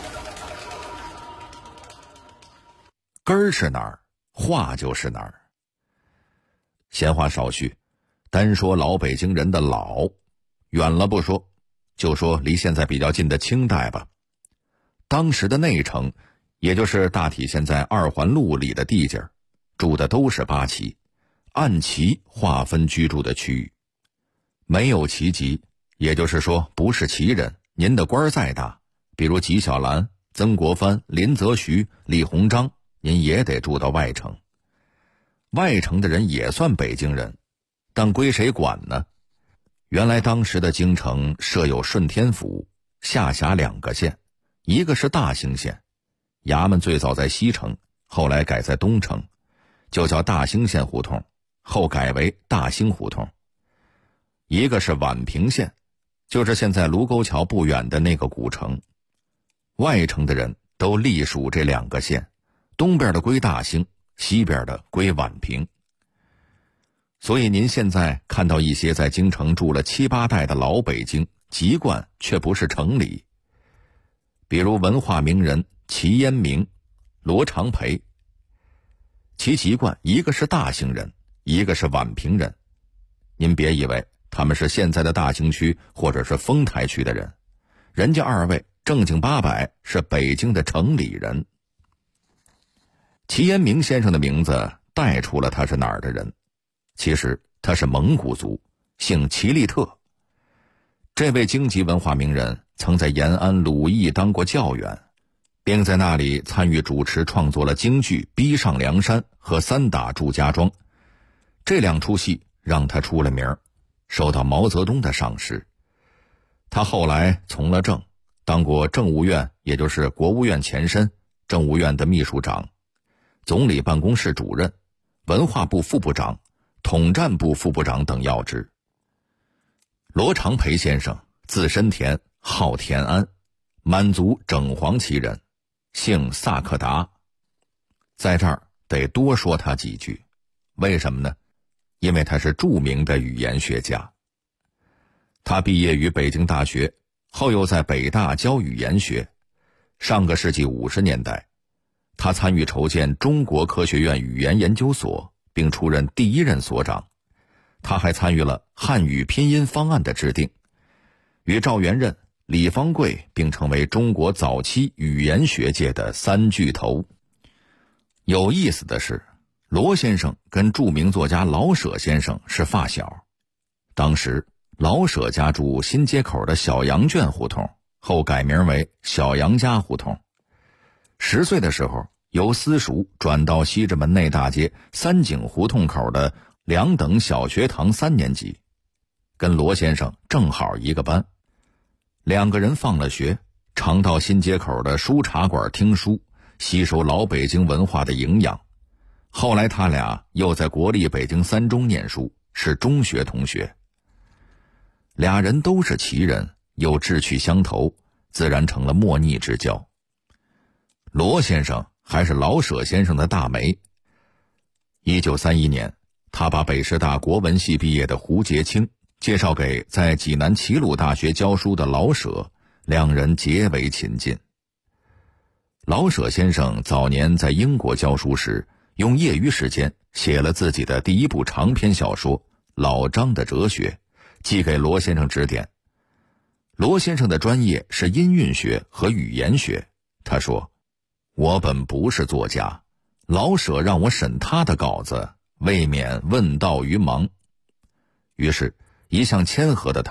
根儿是哪儿，话就是哪儿。闲话少叙，单说老北京人的老，远了不说，就说离现在比较近的清代吧。当时的内城，也就是大体现在二环路里的地界，住的都是八旗，按旗划分居住的区域。没有旗籍，也就是说不是旗人，您的官再大，比如纪晓岚、曾国藩、林则徐、李鸿章，您也得住到外城。外城的人也算北京人，但归谁管呢？原来当时的京城设有顺天府，下辖2个县，一个是大兴县，衙门最早在西城，后来改在东城，就叫大兴县胡同，后改为大兴胡同。一个是宛平县，就是现在卢沟桥不远的那个古城。外城的人都隶属这2个县，东边的归大兴，西边的归宛平。所以您现在看到一些在京城住了7、8代的老北京，籍贯却不是城里。比如文化名人齐烟明、罗长培，其籍贯一个是大兴人，一个是宛平人。您别以为他们是现在的大兴区或者是丰台区的人，人家2位正经八百是北京的城里人。齐烟明先生的名字带出了他是哪儿的人，其实他是蒙古族，姓齐利特。这位京籍文化名人曾在延安鲁艺当过教员，并在那里参与主持创作了京剧《逼上梁山》和《三打祝家庄》，这2出戏让他出了名，受到毛泽东的赏识。他后来从了政，当过政务院，也就是国务院前身，政务院的秘书长，总理办公室主任，文化部副部长，统战部副部长等要职。罗长培先生字申田，号田安，满族整黄旗人，姓萨克达。在这儿得多说他几句，为什么呢？因为他是著名的语言学家。他毕业于北京大学，后又在北大教语言学。上个世纪50年代，他参与筹建中国科学院语言研究所，并出任第1任所长。他还参与了汉语拼音方案的制定，与赵元任、李方贵并成为中国早期语言学界的3巨头。有意思的是，罗先生跟著名作家老舍先生是发小。当时老舍家住新街口的小杨圈胡同，后改名为小杨家胡同。10岁的时候，由私塾转到西直门内大街三井胡同口的2等小学堂3年级，跟罗先生正好一个班。2个人放了学，常到新街口的书茶馆听书，吸收老北京文化的营养。后来他俩又在国立北京3中念书，是中学同学。俩人都是旗人，又志趣相投，自然成了莫逆之交。罗先生还是老舍先生的大媒。1931年，他把北师大国文系毕业的胡洁清介绍给在济南齐鲁大学教书的老舍，2人结为亲近。老舍先生早年在英国教书时，用业余时间写了自己的第1部长篇小说《老张的哲学》，寄给罗先生指点。罗先生的专业是音韵学和语言学，他说：“我本不是作家，老舍让我审他的稿子，未免问道于盲。”于是一向谦和的他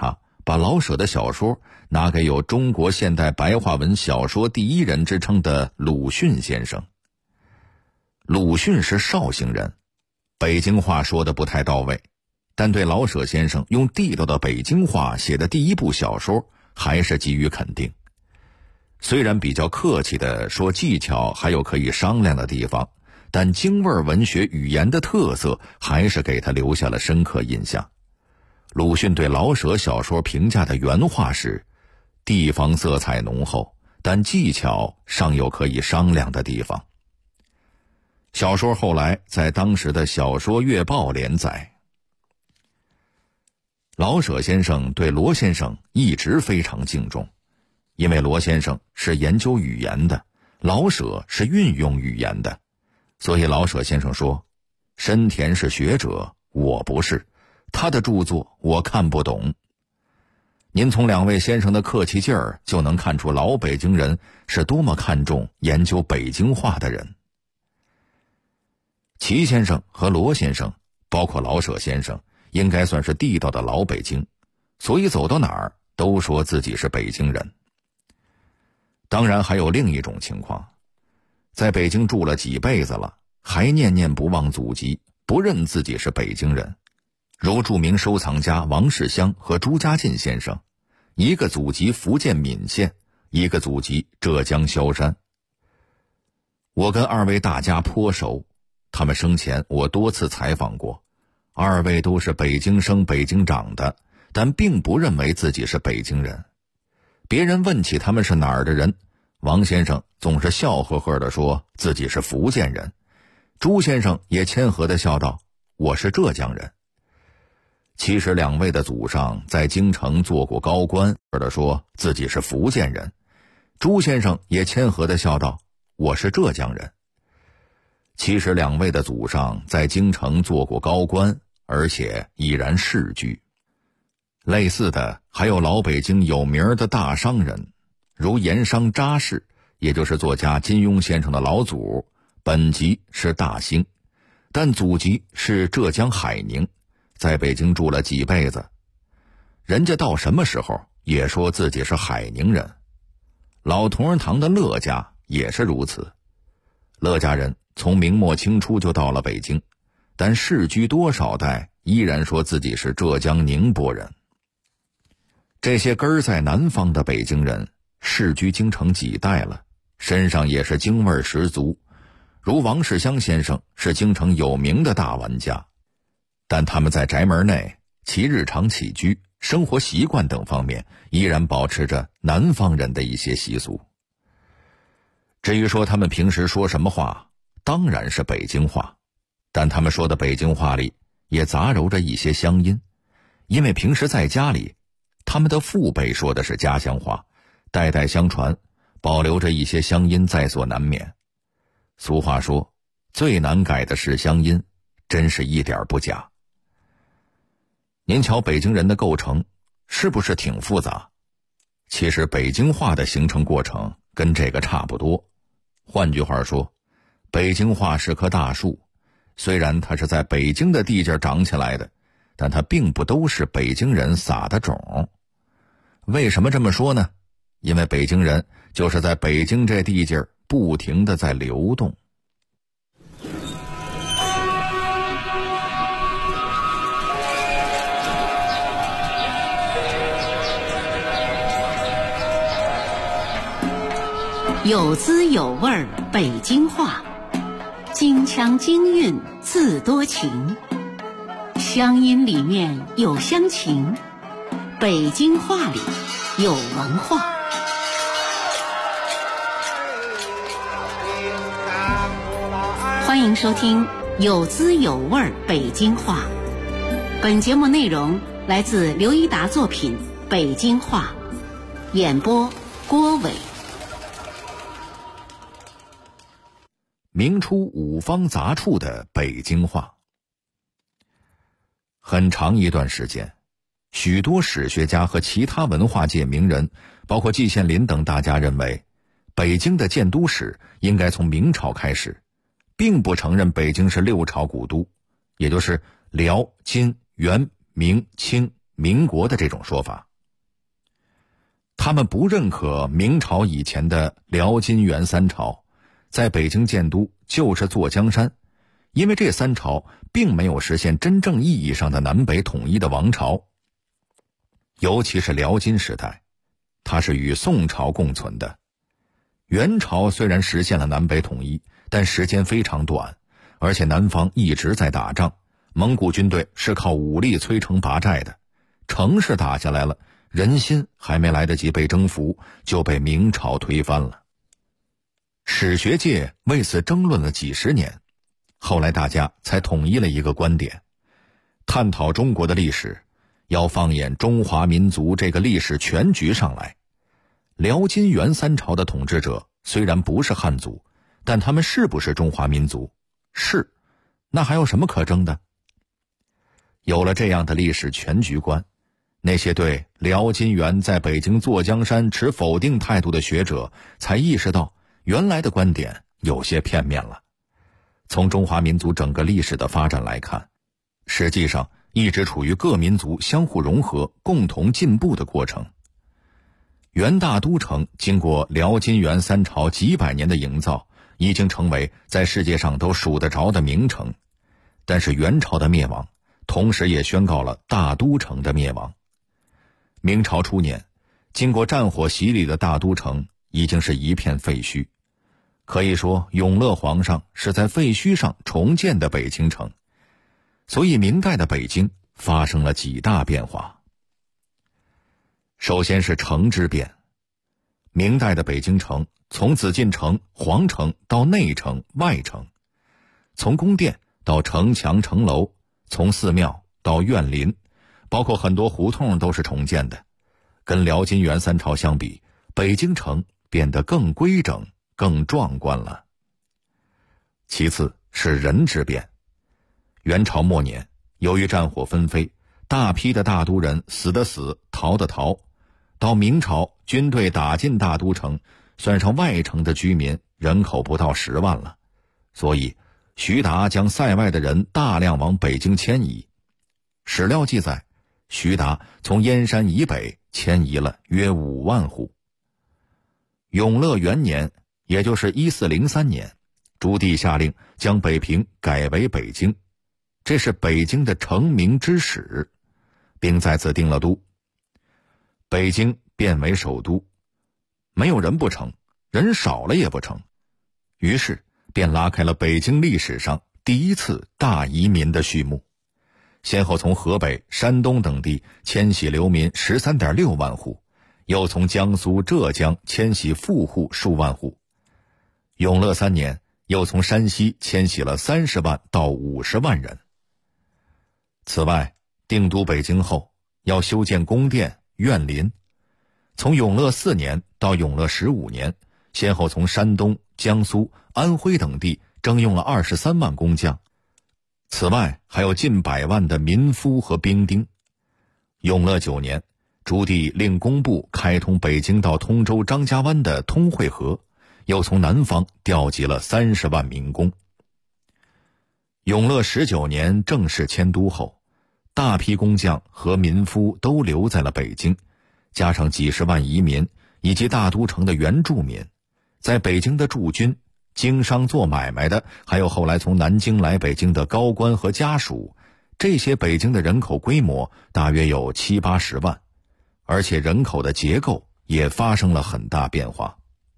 把老舍的小说拿给有中国现代白话文小说第一人之称的鲁迅先生。鲁迅是绍兴人，北京话说得不太到位，但对老舍先生用地道的北京话写的第一部小说还是给予肯定。虽然比较客气地说技巧还有可以商量的地方，但京味文学语言的特色还是给他留下了深刻印象。鲁迅对老舍小说评价的原话是：地方色彩浓厚，但技巧尚有可以商量的地方。小说后来在当时的小说月报连载。老舍先生对罗先生一直非常敬重，因为罗先生是研究语言的，老舍是运用语言的，所以老舍先生说，深田是学者，我不是，他的著作我看不懂。您从两位先生的客气劲儿就能看出老北京人是多么看重研究北京话的人。齐先生和罗先生，包括老舍先生，应该算是地道的老北京，所以走到哪儿都说自己是北京人。当然还有另一种情况，在北京住了几辈子了，还念念不忘祖籍，不认自己是北京人，如著名收藏家王世襄和朱家进先生，一个祖籍福建闽县，一个祖籍浙江萧山。我跟二位大家颇熟，他们生前我多次采访过，二位都是北京生北京长的，但并不认为自己是北京人。别人问起他们是哪儿的人，王先生总是笑呵呵地说自己是福建人，朱先生也谦和地笑道，我是浙江人。其实两位的祖上在京城做过高官，地说自己是福建人，朱先生也谦和地笑道，我是浙江人。其实两位的祖上在京城做过高官，而且已然世居。类似的还有老北京有名的大商人，如盐商查氏，也就是作家金庸先生的老祖，本籍是大兴，但祖籍是浙江海宁，在北京住了几辈子。人家到什么时候也说自己是海宁人。老同仁堂的乐家也是如此，乐家人从明末清初就到了北京，但世居多少代依然说自己是浙江宁波人。这些根儿在南方的北京人世居京城几代了，身上也是京味十足，如王世襄先生是京城有名的大玩家，但他们在宅门内其日常起居、生活习惯等方面依然保持着南方人的一些习俗。至于说他们平时说什么话，当然是北京话，但他们说的北京话里也杂糅着一些乡音，因为平时在家里他们的父辈说的是家乡话，代代相传，保留着一些乡音在所难免。俗话说，最难改的是乡音，真是一点不假。您瞧北京人的构成是不是挺复杂？其实北京话的形成过程跟这个差不多。换句话说，北京话是棵大树，虽然它是在北京的地界长起来的，但它并不都是北京人撒的种。为什么这么说呢？因为北京人就是在北京这地界不停地在流动。 有滋有味北京话，京腔京韵自多情，乡音里面有乡情，北京话里有文化。欢迎收听有滋有味北京话。本节目内容来自刘一达作品《北京话》，演播郭伟。 明初五方杂处的北京话。很长一段时间，许多史学家和其他文化界名人，包括季羡林等大家认为，北京的建都史应该从明朝开始，并不承认北京是六朝古都，也就是辽、金、元、明、清、民国的这种说法。 他们不认可明朝以前的辽金元三朝，在北京建都就是坐江山，因为这三朝并没有实现真正意义上的南北统一的王朝。尤其是辽金时代，它是与宋朝共存的。元朝虽然实现了南北统一，但时间非常短，而且南方一直在打仗，蒙古军队是靠武力摧城拔寨的，城市打下来了，人心还没来得及被征服，就被明朝推翻了。史学界为此争论了几十年，后来大家才统一了一个观点：探讨中国的历史，要放眼中华民族这个历史全局上来。辽金元三朝的统治者虽然不是汉族，但他们是不是中华民族？是，那还有什么可争的？有了这样的历史全局观，那些对辽金元在北京坐江山持否定态度的学者才意识到，原来的观点有些片面了。从中华民族整个历史的发展来看，实际上一直处于各民族相互融合、共同进步的过程。元大都城经过辽金元三朝几百年的营造，已经成为在世界上都数得着的名城。但是元朝的灭亡，同时也宣告了大都城的灭亡。明朝初年，经过战火洗礼的大都城已经是一片废墟，可以说永乐皇上是在废墟上重建的北京城。所以明代的北京发生了几大变化。首先是城之变。明代的北京城从紫禁城、皇城到内城、外城，从宫殿到城墙城楼，从寺庙到院林，包括很多胡同都是重建的。跟辽金元三朝相比，北京城变得更规整、更壮观了。其次是人之变。元朝末年，由于战火纷飞，大批的大都人死的死，逃的逃。到明朝，军队打进大都城，算上外城的居民，人口不到10万了。所以徐达将塞外的人大量往北京迁移。史料记载，徐达从燕山以北迁移了约5万户。永乐元年，也就是1403年，朱棣下令将北平改为北京，这是北京的成名之始，并在此定了都。北京变为首都，没有人不成，人少了也不成，于是便拉开了北京历史上第一次大移民的序幕，先后从河北、山东等地迁徙流民 13.6 万户，又从江苏、浙江迁徙富户数万户。永乐3年，又从山西迁徙了30万到50万人。此外，定都北京后，要修建宫殿、院林。从永乐4年到永乐15年，先后从山东、江苏、安徽等地征用了23万工匠。此外，还有近100万的民夫和兵丁。永乐9年，朱棣令工部开通北京到通州张家湾的通惠河，又从南方调集了30万民工。永乐19年正式迁都后，大批工匠和民夫都留在了北京，加上几十万移民以及大都城的原住民，在北京的驻军、经商做买卖的，还有后来从南京来北京的高官和家属，这些北京的人口规模大约有70-80万，而且人口的结构也发生了很大变化。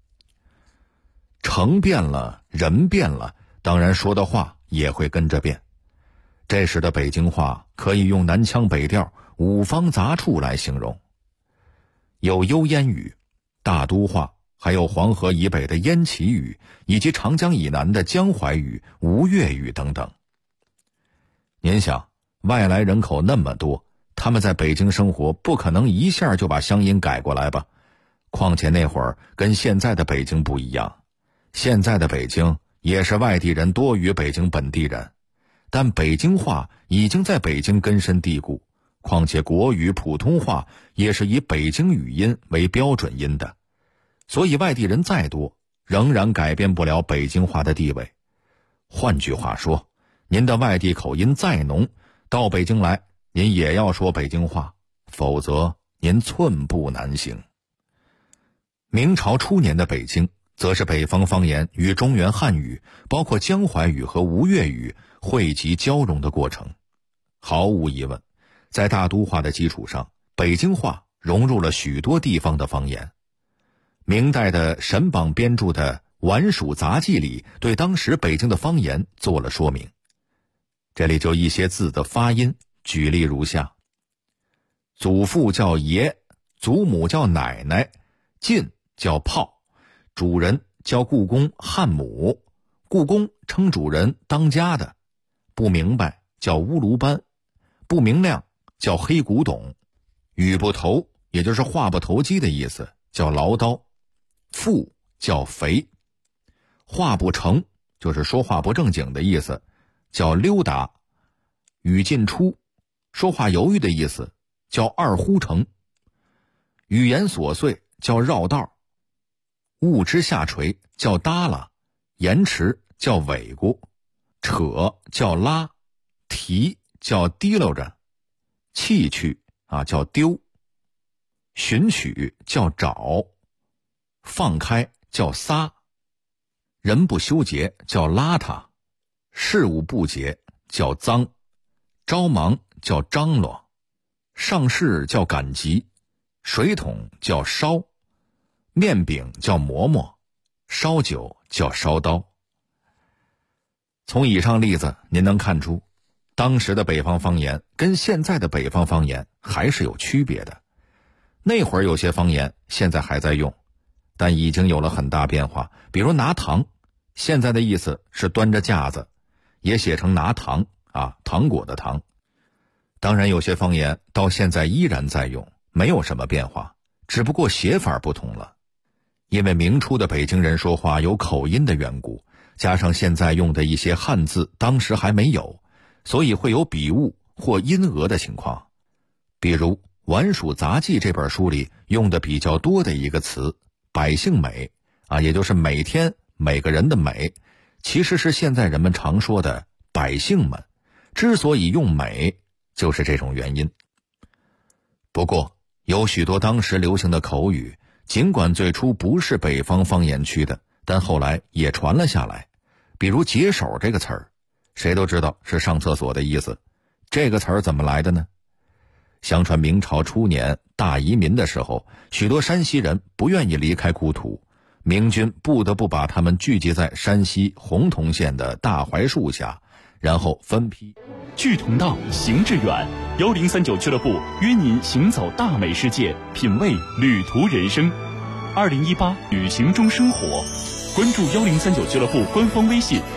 城变了，人变了，当然说的话也会跟着变。这时的北京话可以用南腔北调、五方杂处来形容，有幽燕语、大都话，还有黄河以北的燕齐语，以及长江以南的江淮语、吴越语等等。您想，外来人口那么多，他们在北京生活，不可能一下就把乡音改过来吧？况且那会儿跟现在的北京不一样，现在的北京也是外地人多于北京本地人，但北京话已经在北京根深蒂固，况且国语普通话也是以北京语音为标准音的，所以外地人再多，仍然改变不了北京话的地位。换句话说，您的外地口音再浓，到北京来您也要说北京话，否则您寸步难行。 明朝初年的北京，则是北方方言与中原汉语，包括江淮语和吴越语汇集交融的过程。毫无疑问，在大都话的基础上，北京话融入了许多地方的方言。明代的沈榜编著的《晚蜀杂记》里对当时北京的方言做了说明。这里就一些字的发音举例如下：祖父叫爷，祖母叫奶奶，进叫炮，主人叫故宫汉母，故宫称主人当家的，不明白叫乌卢班，不明亮叫黑古董，语不投也就是话不投机的意思，叫唠叨，富叫肥，话不成就是说话不正经的意思，叫溜达，语进出说话犹豫的意思，叫二呼成，语言琐碎叫绕道，物之下垂叫耷拉，延迟叫尾咕，扯叫拉，提叫提溜着，弃去叫丢，寻取叫找，放开叫撒，人不修洁叫邋遢，事务不洁叫脏，着忙叫张罗，上事叫赶集，水桶叫烧，面饼叫馍馍，烧酒叫烧刀。从以上例子您能看出，当时的北方方言跟现在的北方方言还是有区别的。那会儿有些方言现在还在用，但已经有了很大变化。比如拿糖，现在的意思是端着架子，也写成拿糖糖果的糖。当然有些方言到现在依然在用，没有什么变化，只不过写法不同了。因为明初的北京人说话有口音的缘故，加上现在用的一些汉字当时还没有，所以会有笔误或音讹的情况。比如《晚蜀杂记》这本书里用的比较多的一个词百姓美也就是每天每个人的美，其实是现在人们常说的百姓们，之所以用美就是这种原因。不过有许多当时流行的口语，尽管最初不是北方方言区的，但后来也传了下来。比如解手这个词儿，谁都知道是上厕所的意思，这个词儿怎么来的呢？相传明朝初年大移民的时候，许多山西人不愿意离开故土，明军不得不把他们聚集在山西洪洞县的大槐树下，然后分批。 志同道，行致远，1039俱乐部约您行走大美世界，品味旅途人生。2018旅行中生活，关注1039俱乐部官方微信